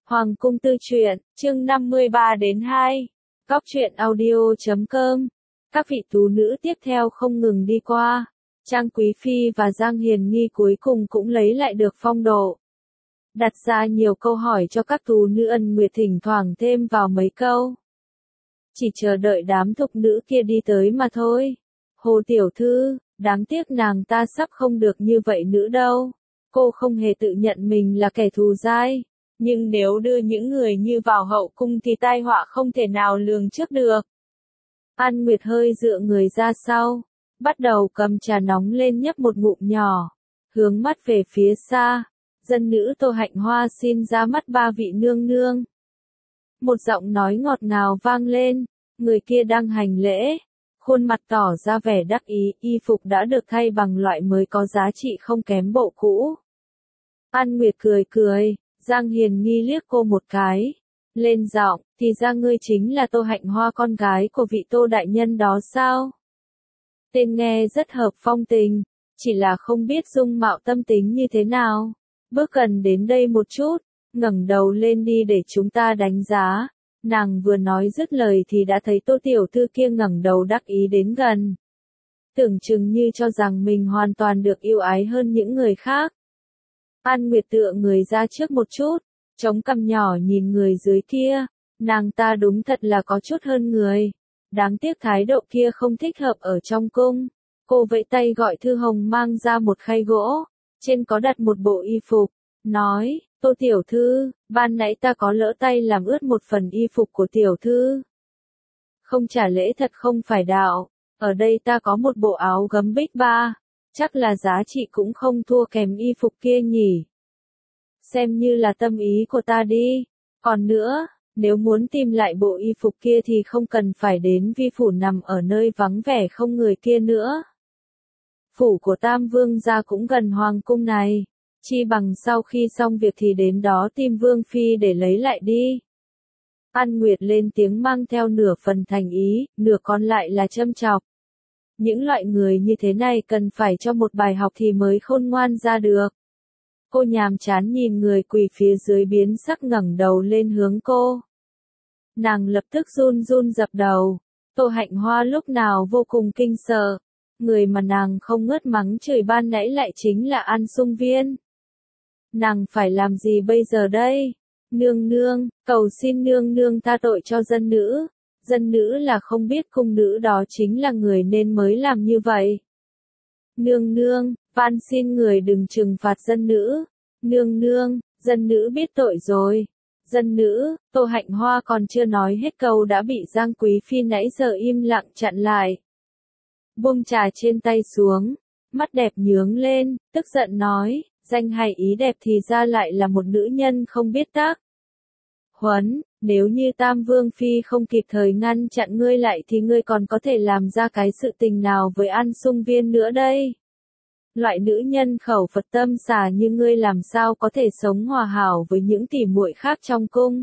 Hoàng cung tư truyện, chương 53-2. Góc truyện audio.com. Các vị tú nữ tiếp theo không ngừng đi qua. Trang Quý Phi và Giang Hiền Nghi cuối cùng cũng lấy lại được phong độ. Đặt ra nhiều câu hỏi cho các tú nữ Ân Nguyệt thỉnh thoảng thêm vào mấy câu. Chỉ chờ đợi đám thục nữ kia đi tới mà thôi. Hồ tiểu thư, đáng tiếc nàng ta sắp không được như vậy nữa đâu. Cô không hề tự nhận mình là kẻ thù dai. Nhưng nếu đưa những người như vào hậu cung thì tai họa không thể nào lường trước được. An Nguyệt hơi dựa người ra sau, bắt đầu cầm trà nóng lên nhấp một ngụm nhỏ, hướng mắt về phía xa. Dân nữ Tô Hạnh Hoa xin ra mắt ba vị nương nương. Một giọng nói ngọt ngào vang lên, người kia đang hành lễ, khuôn mặt tỏ ra vẻ đắc ý, y phục đã được thay bằng loại mới có giá trị không kém bộ cũ. An Nguyệt cười cười. Giang Hiền Nghi liếc cô một cái, lên giọng, thì ra ngươi chính là Tô Hạnh Hoa con gái của vị Tô đại nhân đó sao? Tên nghe rất hợp phong tình, chỉ là không biết dung mạo tâm tính như thế nào. Bước gần đến đây một chút, ngẩng đầu lên đi để chúng ta đánh giá. Nàng vừa nói dứt lời thì đã thấy Tô tiểu thư kia ngẩng đầu đắc ý đến gần. Tưởng chừng như cho rằng mình hoàn toàn được yêu ái hơn những người khác. An Nguyệt tựa người ra trước một chút, chống cằm nhỏ nhìn người dưới kia, nàng ta đúng thật là có chút hơn người. Đáng tiếc thái độ kia không thích hợp ở trong cung. Cô vẫy tay gọi Thư Hồng mang ra một khay gỗ, trên có đặt một bộ y phục, nói, Tô tiểu thư, ban nãy ta có lỡ tay làm ướt một phần y phục của tiểu thư. Không trả lễ thật không phải đạo, ở đây ta có một bộ áo gấm bích ba. Chắc là giá trị cũng không thua kém y phục kia nhỉ. Xem như là tâm ý của ta đi. Còn nữa, nếu muốn tìm lại bộ y phục kia thì không cần phải đến vi phủ nằm ở nơi vắng vẻ không người kia nữa. Phủ của Tam Vương gia cũng gần hoàng cung này. Chi bằng sau khi xong việc thì đến đó tìm Vương Phi để lấy lại đi. An Nguyệt lên tiếng mang theo nửa phần thành ý, nửa còn lại là châm chọc. Những loại người như thế này cần phải cho một bài học thì mới khôn ngoan ra được. Cô nhàm chán nhìn người quỳ phía dưới biến sắc ngẩng đầu lên hướng cô. Nàng lập tức run run dập đầu. Tô Hạnh Hoa lúc nào vô cùng kinh sợ. Người mà nàng không ngớt mắng chửi ban nãy lại chính là An Sung Viên. Nàng phải làm gì bây giờ đây? Nương nương, cầu xin nương nương tha tội cho dân nữ. Dân nữ là không biết cung nữ đó chính là người nên mới làm như vậy. Nương nương, van xin người đừng trừng phạt dân nữ. Nương nương, dân nữ biết tội rồi. Dân nữ, Tô Hạnh Hoa còn chưa nói hết câu đã bị Giang Quý Phi nãy giờ im lặng chặn lại. Buông trà trên tay xuống, mắt đẹp nhướng lên, tức giận nói, danh hay ý đẹp thì ra lại là một nữ nhân không biết tác. Huấn, nếu như Tam Vương Phi không kịp thời ngăn chặn ngươi lại thì ngươi còn có thể làm ra cái sự tình nào với An Sung Viên nữa đây? Loại nữ nhân khẩu Phật tâm xà như ngươi làm sao có thể sống hòa hảo với những tỉ muội khác trong cung?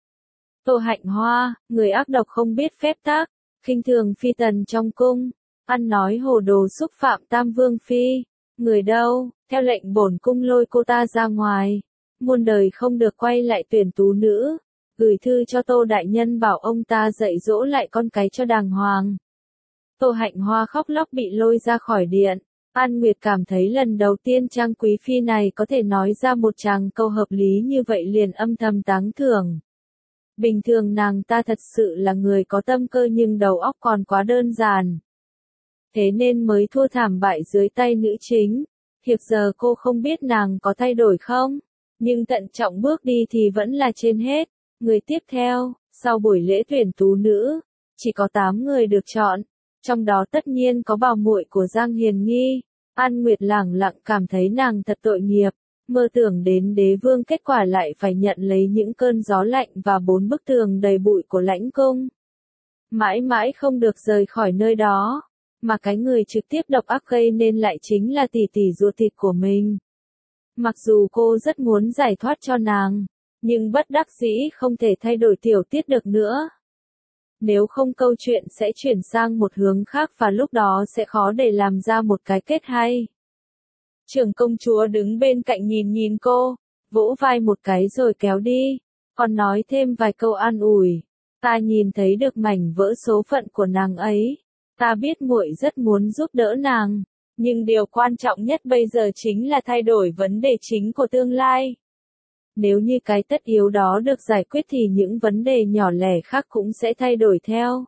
Tô Hạnh Hoa, người ác độc không biết phép tắc, khinh thường phi tần trong cung, ăn nói hồ đồ xúc phạm Tam Vương Phi. Người đâu, theo lệnh bổn cung lôi cô ta ra ngoài. Muôn đời không được quay lại tuyển tú nữ. Gửi thư cho Tô đại nhân bảo ông ta dạy dỗ lại con cái cho đàng hoàng. Tô Hạnh Hoa khóc lóc bị lôi ra khỏi điện. An Nguyệt cảm thấy lần đầu tiên Trang Quý Phi này có thể nói ra một tràng câu hợp lý như vậy liền âm thầm tán thưởng. Bình thường nàng ta thật sự là người có tâm cơ nhưng đầu óc còn quá đơn giản. Thế nên mới thua thảm bại dưới tay nữ chính. Hiện giờ cô không biết nàng có thay đổi không, nhưng tận trọng bước đi thì vẫn là trên hết. Người tiếp theo, sau buổi lễ tuyển tú nữ, chỉ có 8 người được chọn, trong đó tất nhiên có bảo muội của Giang Hiền Nghi. An Nguyệt lẳng lặng cảm thấy nàng thật tội nghiệp, mơ tưởng đến đế vương kết quả lại phải nhận lấy những cơn gió lạnh và 4 bức tường đầy bụi của lãnh cung. Mãi mãi không được rời khỏi nơi đó, mà cái người trực tiếp độc ác gây nên lại chính là tỷ tỷ ruột thịt của mình. Mặc dù cô rất muốn giải thoát cho nàng, nhưng bất đắc dĩ không thể thay đổi tiểu tiết được nữa. Nếu không câu chuyện sẽ chuyển sang một hướng khác và lúc đó sẽ khó để làm ra một cái kết hay. Trưởng công chúa đứng bên cạnh nhìn cô, vỗ vai một cái rồi kéo đi. còn nói thêm vài câu an ủi. Ta nhìn thấy được mảnh vỡ số phận của nàng ấy. Ta biết muội rất muốn giúp đỡ nàng, nhưng điều quan trọng nhất bây giờ chính là thay đổi vấn đề chính của tương lai. Nếu như cái tất yếu đó được giải quyết thì những vấn đề nhỏ lẻ khác cũng sẽ thay đổi theo.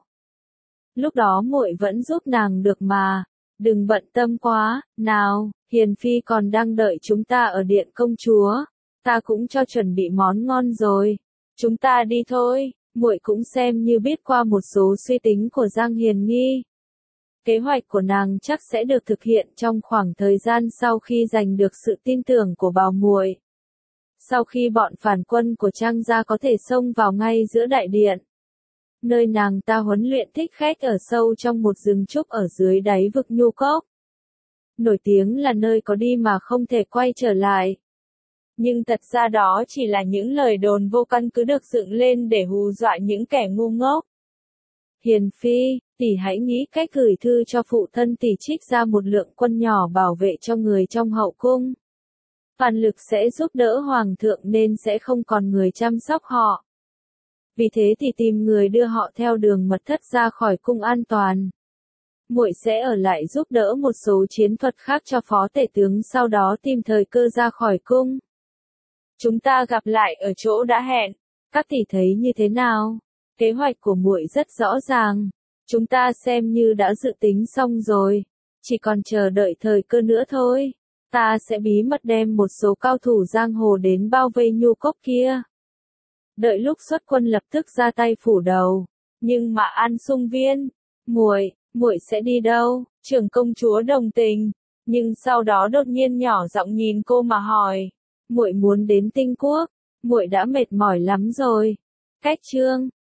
Lúc đó muội vẫn giúp nàng được mà, đừng bận tâm quá. Nào, Hiền Phi còn đang đợi chúng ta ở điện công chúa, ta cũng cho chuẩn bị món ngon rồi. Chúng ta đi thôi. Muội cũng xem như biết qua một số suy tính của Giang Hiền Nghi. Kế hoạch của nàng chắc sẽ được thực hiện trong khoảng thời gian sau khi giành được sự tin tưởng của Bảo muội. Sau khi bọn phản quân của Trang gia có thể xông vào ngay giữa đại điện, nơi nàng ta huấn luyện thích khách ở sâu trong một rừng trúc ở dưới đáy vực Nhu Cốc. Nổi tiếng là nơi có đi mà không thể quay trở lại. Nhưng thật ra đó chỉ là những lời đồn vô căn cứ được dựng lên để hù dọa những kẻ ngu ngốc. Hiền Phi, tỷ hãy nghĩ cách gửi thư cho phụ thân tỷ trích ra một lượng quân nhỏ bảo vệ cho người trong hậu cung. Phản lực sẽ giúp đỡ hoàng thượng nên sẽ không còn người chăm sóc họ. Vì thế thì tìm người đưa họ theo đường mật thất ra khỏi cung an toàn. Muội sẽ ở lại giúp đỡ một số chiến thuật khác cho phó tể tướng, sau đó tìm thời cơ ra khỏi cung. Chúng ta gặp lại ở chỗ đã hẹn. Các tỷ thấy như thế nào? Kế hoạch của muội rất rõ ràng. Chúng ta xem như đã dự tính xong rồi. Chỉ còn chờ đợi thời cơ nữa thôi. Ta sẽ bí mật đem một số cao thủ giang hồ đến bao vây Nhu Cốc kia. Đợi lúc xuất quân lập tức ra tay phủ đầu. Nhưng mà An Sung Viên, muội sẽ đi đâu? Trưởng công chúa đồng tình, nhưng sau đó đột nhiên nhỏ giọng nhìn cô mà hỏi. Muội muốn đến Tinh Quốc, muội đã mệt mỏi lắm rồi. Cách chương